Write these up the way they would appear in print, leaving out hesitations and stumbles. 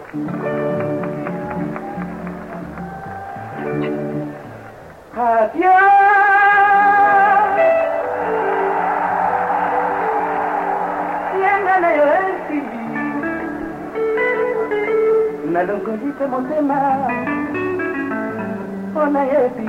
Nalongolite motema ona yebi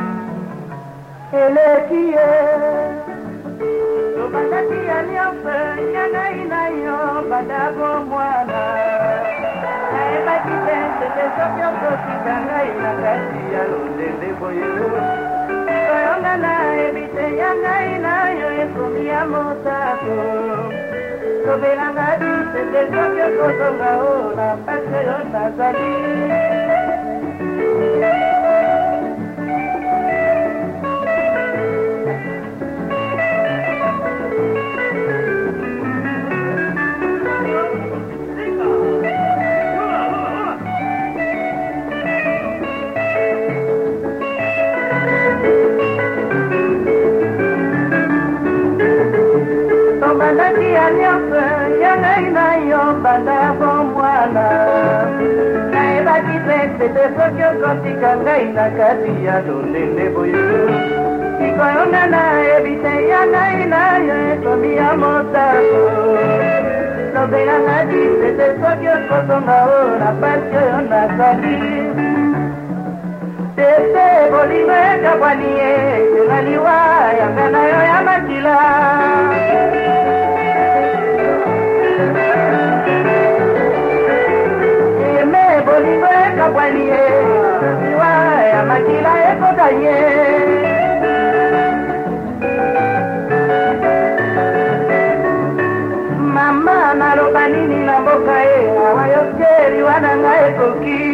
elekie tobandaki ya nyonso nyanga inayo badabo mwana nayebaki te tete soki okosika ngai na kati ya londende boye toyonga nayebi te ya ngai nayo ekomi ya motato tobelanga bisete soki okosonga o na pase yo nazali Tobandaki ya nyonso nyanga inayo bandabo mwana nayebaki te tete soki okosika ngai na kati ya londende boye ikoyonga nayebi te ya ngai nayo ekomi ya motato lobelanga ti tete soki okosonga o na pasi oyo nazali tete bolingo ekabwani ye ezaliwa yanga nayo ya makila bolingo ekabwani ye ezaliwa ya makila ekokanye mama naloba nini na mboka ye awa yokeli wana ngai ekoki